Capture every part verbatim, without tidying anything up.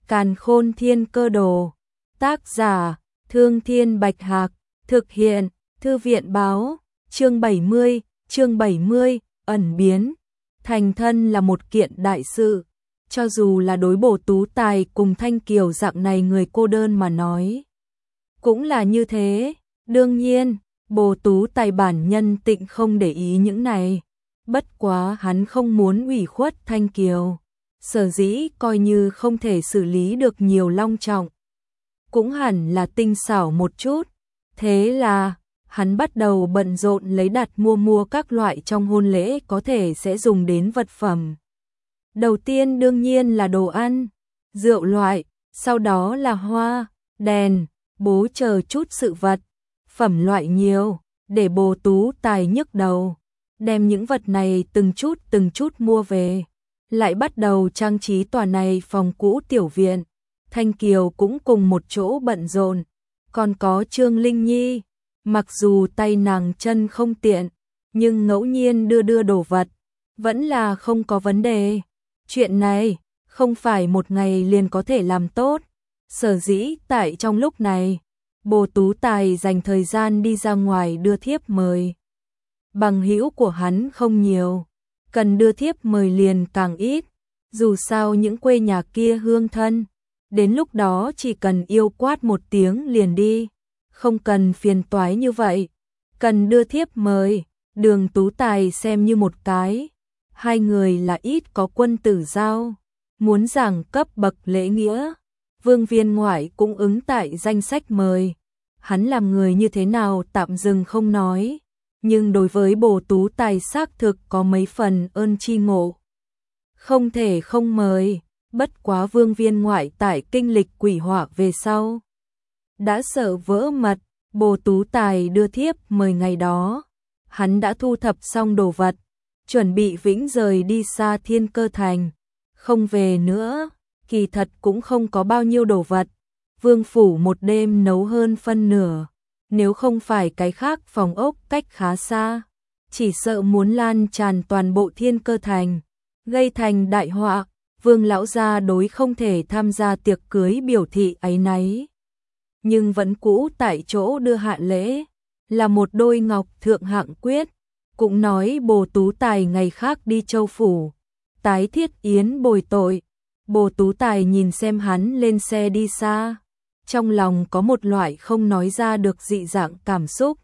Càn Khôn Thiên Cơ Đồ. Tác giả: Thương Thiên Bạch Hạc. Thực hiện: Thư viện báo. Chương bảy mươi, chương bảy mươi, ẩn biến. Thành thân là một kiện đại sự, cho dù là đối Bồ Tú Tài cùng Thanh Kiều dạng này người cô đơn mà nói, cũng là như thế. Đương nhiên, Bồ Tú Tài bản nhân tịnh không để ý những này, bất quá hắn không muốn ủy khuất Thanh Kiều, sở dĩ coi như không thể xử lý được nhiều long trọng, cũng hẳn là tinh xảo một chút. Thế là hắn bắt đầu bận rộn lấy đặt mua mua các loại trong hôn lễ có thể sẽ dùng đến vật phẩm. Đầu tiên đương nhiên là đồ ăn, rượu loại, sau đó là hoa, đèn, bố chờ chút sự vật, phẩm loại nhiều, để Bồ Tú Tài nhức đầu, đem những vật này từng chút từng chút mua về, lại bắt đầu trang trí tòa này phòng cũ tiểu viện. Thanh Kiều cũng cùng một chỗ bận rộn, còn có Trương Linh Nhi, mặc dù tay nàng chân không tiện, nhưng ngẫu nhiên đưa đưa đồ vật, vẫn là không có vấn đề. Chuyện này không phải một ngày liền có thể làm tốt, sở dĩ tại trong lúc này, Bồ Tú Tài dành thời gian đi ra ngoài đưa thiếp mời. Bằng hữu của hắn không nhiều, cần đưa thiếp mời liền càng ít, dù sao những quê nhà kia hương thân, đến lúc đó chỉ cần yêu quát một tiếng liền đi, không cần phiền toái như vậy. Cần đưa thiếp mời, Đường Tú Tài xem như một cái, hai người là ít có quân tử giao, muốn giảng cấp bậc lễ nghĩa, Vương Viên Ngoại cũng ứng tại danh sách mời. Hắn làm người như thế nào tạm dừng không nói, nhưng đối với Bồ Tú Tài xác thực có mấy phần ơn tri ngộ, không thể không mời. Bất quá Vương Viên Ngoại tại kinh lịch quỷ họa về sau, đã sợ vỡ mật. Bồ Tú Tài đưa thiếp mời ngày đó, hắn đã thu thập xong đồ vật, chuẩn bị vĩnh rời đi xa Thiên Cơ Thành, không về nữa. Kỳ thật cũng không có bao nhiêu đồ vật, Vương phủ một đêm nấu hơn phân nửa, nếu không phải cái khác phòng ốc cách khá xa, chỉ sợ muốn lan tràn toàn bộ Thiên Cơ Thành, gây thành đại họa. Vương lão gia đối không thể tham gia tiệc cưới biểu thị áy náy, nhưng vẫn cũ tại chỗ đưa hạ lễ, là một đôi ngọc thượng hạng quyết, cũng nói Bồ Tú Tài ngày khác đi Châu phủ, tái thiết yến bồi tội. Bồ Tú Tài nhìn xem hắn lên xe đi xa, trong lòng có một loại không nói ra được dị dạng cảm xúc.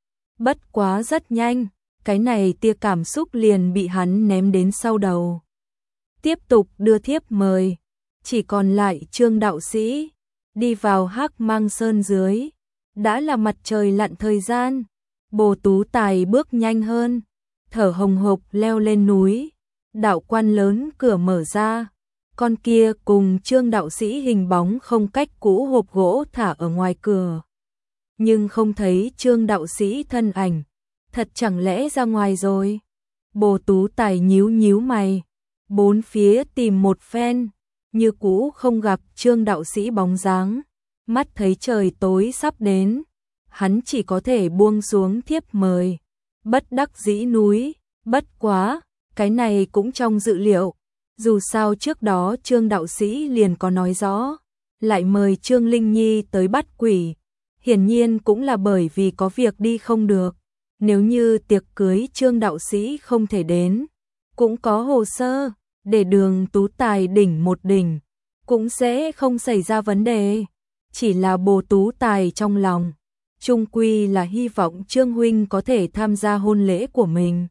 Bất quá rất nhanh, cái này tia cảm xúc liền bị hắn ném đến sau đầu. Tiếp tục đưa thiếp mời, chỉ còn lại Trương đạo sĩ, đi vào Hắc Mang Sơn dưới, đã là mặt trời lặn thời gian. Bồ Tú Tài bước nhanh hơn, thở hồng hộc leo lên núi, đạo quan lớn cửa mở ra, con kia cùng Trương đạo sĩ hình bóng không cách cũ hộp gỗ thả ở ngoài cửa, nhưng không thấy Trương đạo sĩ thân ảnh, thật chẳng lẽ ra ngoài rồi? Bồ Tú Tài nhíu nhíu mày, bốn phía tìm một phen, như cũ không gặp Trương đạo sĩ bóng dáng. Mắt thấy trời tối sắp đến, hắn chỉ có thể buông xuống thiếp mời, bất đắc dĩ núi. Bất quá, cái này cũng trong dự liệu, dù sao trước đó Trương đạo sĩ liền có nói rõ, lại mời Trương Linh Nhi tới bắt quỷ, hiển nhiên cũng là bởi vì có việc đi không được. Nếu như tiệc cưới Trương đạo sĩ không thể đến, cũng có hồ sơ để Đường Tú Tài đỉnh một đỉnh, cũng sẽ không xảy ra vấn đề. Chỉ là Bồ Tú Tài trong lòng, chung quy là hy vọng Trương huynh có thể tham gia hôn lễ của mình.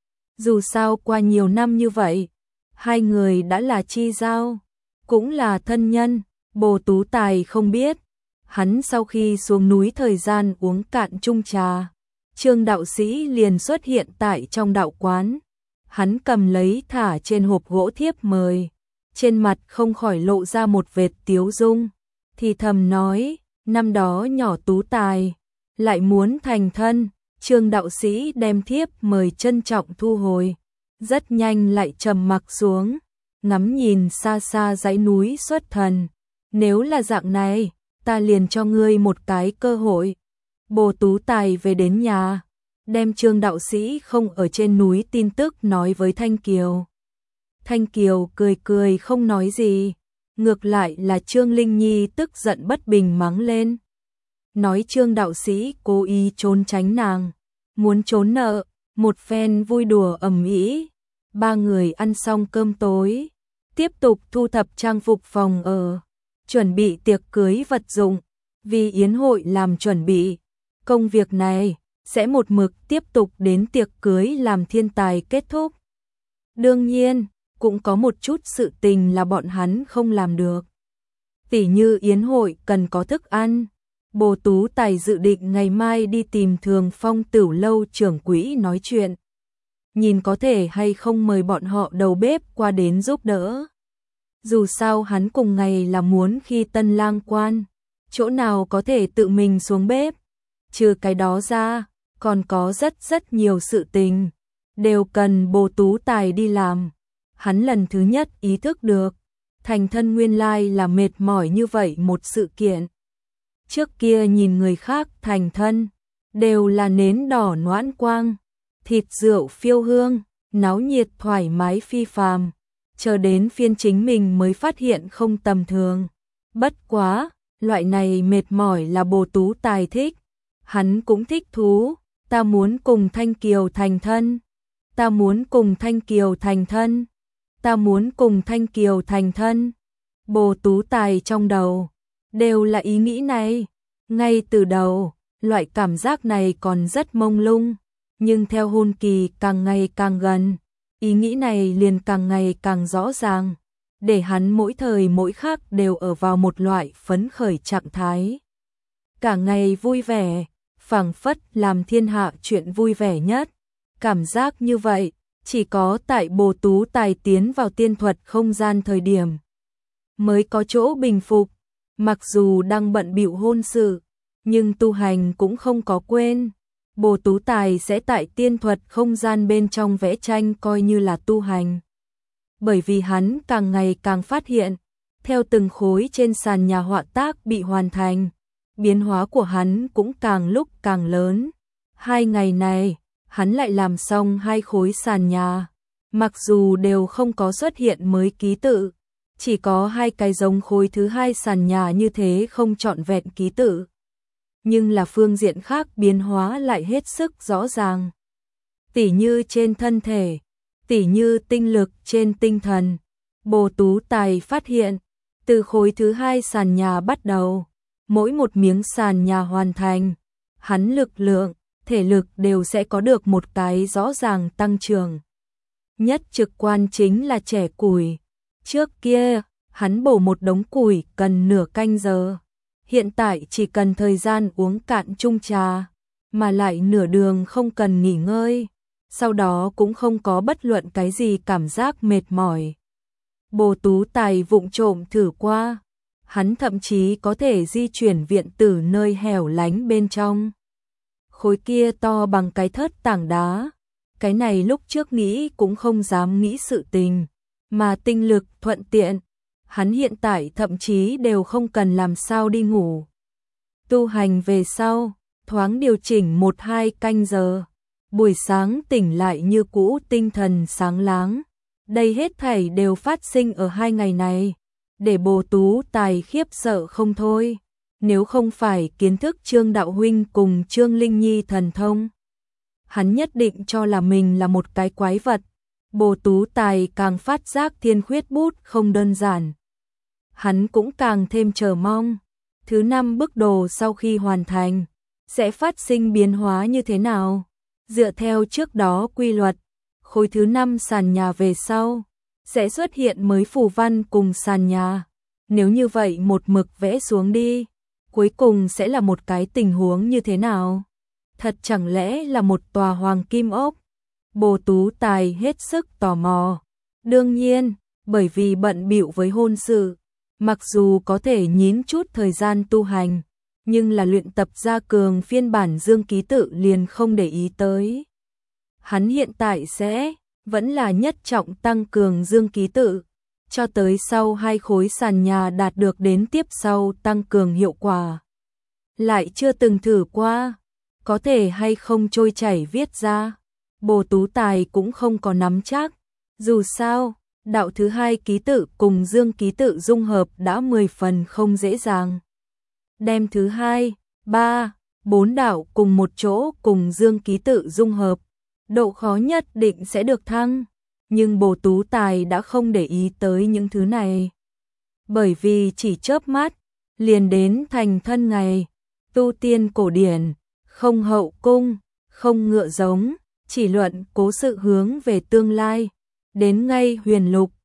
Dù sao qua nhiều năm như vậy, hai người đã là chi giao, cũng là thân nhân. Bồ Tú Tài không biết, hắn sau khi xuống núi thời gian uống cạn chung trà, Trương đạo sĩ liền xuất hiện tại trong đạo quán. Hắn cầm lấy thả trên hộp gỗ thiếp mời, trên mặt không khỏi lộ ra một vệt tiếu dung, thì thầm nói, năm đó nhỏ Tú Tài lại muốn thành thân. Trương đạo sĩ đem thiếp mời trân trọng thu hồi, rất nhanh lại trầm mặc xuống, ngắm nhìn xa xa dãy núi xuất thần. Nếu là dạng này, ta liền cho ngươi một cái cơ hội. Bồ Tú Tài về đến nhà, đem Trương đạo sĩ không ở trên núi tin tức nói với Thanh Kiều. Thanh Kiều cười cười không nói gì, ngược lại là Trương Linh Nhi tức giận bất bình mắng lên. Nói Trương đạo sĩ cố ý trốn tránh nàng, muốn trốn nợ, một phen vui đùa ầm ĩ. Ba người ăn xong cơm tối, tiếp tục thu thập trang phục phòng ở, chuẩn bị tiệc cưới vật dụng, vì yến hội làm chuẩn bị. Công việc này sẽ một mực tiếp tục đến tiệc cưới làm thiên tài kết thúc. Đương nhiên, cũng có một chút sự tình là bọn hắn không làm được. Tỉ như yến hội cần có thức ăn. Bồ Tú Tài dự định ngày mai đi tìm Thường Phong Tửu lâu trưởng quỹ nói chuyện. Nhìn có thể hay không mời bọn họ đầu bếp qua đến giúp đỡ. Dù sao hắn cùng ngày là muốn khi tân lang quan, chỗ nào có thể tự mình xuống bếp. Trừ cái đó ra, còn có rất rất nhiều sự tình, đều cần Bồ Tú Tài đi làm. Hắn lần thứ nhất ý thức được, thành thân nguyên lai là mệt mỏi như vậy một sự kiện. Trước kia nhìn người khác thành thân, đều là nến đỏ noãn quang, thịt rượu phiêu hương, náo nhiệt thoải mái phi phàm. Chờ đến phiên chính mình mới phát hiện không tầm thường. Bất quá, loại này mệt mỏi là Bồ Tú Tài thích. Hắn cũng thích thú, ta muốn cùng Thanh Kiều thành thân. Ta muốn cùng Thanh Kiều thành thân. Ta muốn cùng Thanh Kiều thành thân. Bồ Tú Tài trong đầu đều là ý nghĩ này. Ngay từ đầu, loại cảm giác này còn rất mông lung, nhưng theo hôn kỳ càng ngày càng gần, ý nghĩ này liền càng ngày càng rõ ràng, để hắn mỗi thời mỗi khắc đều ở vào một loại phấn khởi trạng thái. Cả ngày vui vẻ, phảng phất làm thiên hạ chuyện vui vẻ nhất. Cảm giác như vậy, chỉ có tại Bồ Tú Tài tiến vào tiên thuật không gian thời điểm mới có chỗ bình phục. Mặc dù đang bận bịu hôn sự, nhưng tu hành cũng không có quên. Bồ Tú Tài sẽ tại tiên thuật không gian bên trong vẽ tranh coi như là tu hành. Bởi vì hắn càng ngày càng phát hiện, theo từng khối trên sàn nhà họa tác bị hoàn thành, biến hóa của hắn cũng càng lúc càng lớn. Hai ngày này, hắn lại làm xong hai khối sàn nhà, mặc dù đều không có xuất hiện mới ký tự, chỉ có hai cái giống khối thứ hai sàn nhà như thế không trọn vẹn ký tự. Nhưng là phương diện khác biến hóa lại hết sức rõ ràng. Tỉ như trên thân thể, tỉ như tinh lực trên tinh thần. Bồ Tú Tài phát hiện, từ khối thứ hai sàn nhà bắt đầu, mỗi một miếng sàn nhà hoàn thành, hắn lực lượng, thể lực đều sẽ có được một cái rõ ràng tăng trưởng. Nhất trực quan chính là chẻ củi. Trước kia, hắn bổ một đống củi cần nửa canh giờ. Hiện tại chỉ cần thời gian uống cạn chung trà, mà lại nửa đường không cần nghỉ ngơi. Sau đó cũng không có bất luận cái gì cảm giác mệt mỏi. Bồ Tú Tài vụng trộm thử qua, hắn thậm chí có thể di chuyển viện tử nơi hẻo lánh bên trong. Khối kia to bằng cái thớt tảng đá, cái này lúc trước nghĩ cũng không dám nghĩ sự tình, mà tinh lực thuận tiện. Hắn hiện tại thậm chí đều không cần làm sao đi ngủ. Tu hành về sau, thoáng điều chỉnh một hai canh giờ, buổi sáng tỉnh lại như cũ tinh thần sáng láng. Đây hết thảy đều phát sinh ở hai ngày này, để Bồ Tú Tài khiếp sợ không thôi. Nếu không phải kiến thức Trương Đạo Huynh cùng Trương Linh Nhi thần thông, hắn nhất định cho là mình là một cái quái vật. Bồ Tú Tài càng phát giác thiên khuyết bút không đơn giản. Hắn cũng càng thêm chờ mong, thứ năm bức đồ sau khi hoàn thành, sẽ phát sinh biến hóa như thế nào. Dựa theo trước đó quy luật, khối thứ năm sàn nhà về sau, sẽ xuất hiện mới phù văn cùng sàn nhà. Nếu như vậy một mực vẽ xuống đi, cuối cùng sẽ là một cái tình huống như thế nào? Thật chẳng lẽ là một tòa hoàng kim ốc? Bồ Tú Tài hết sức tò mò. Đương nhiên, bởi vì bận bịu với hôn sự, mặc dù có thể nhín chút thời gian tu hành, nhưng là luyện tập gia cường phiên bản dương ký tự liền không để ý tới. Hắn hiện tại sẽ vẫn là nhất trọng tăng cường dương ký tự, cho tới sau hai khối sàn nhà đạt được đến tiếp sau tăng cường hiệu quả. Lại chưa từng thử qua, có thể hay không trôi chảy viết ra. Bồ Tú Tài cũng không có nắm chắc, dù sao, Đạo thứ hai ký tự cùng dương ký tự dung hợp đã mười phần không dễ dàng. Đem thứ hai, ba, bốn đạo cùng một chỗ cùng dương ký tự dung hợp, độ khó nhất định sẽ được thăng, nhưng Bồ Tú Tài đã không để ý tới những thứ này. Bởi vì chỉ chớp mắt, liền đến thành thân ngày, tu tiên cổ điển, không hậu cung, không ngựa giống, chỉ luận cố sự hướng về tương lai, đến ngay huyền lục,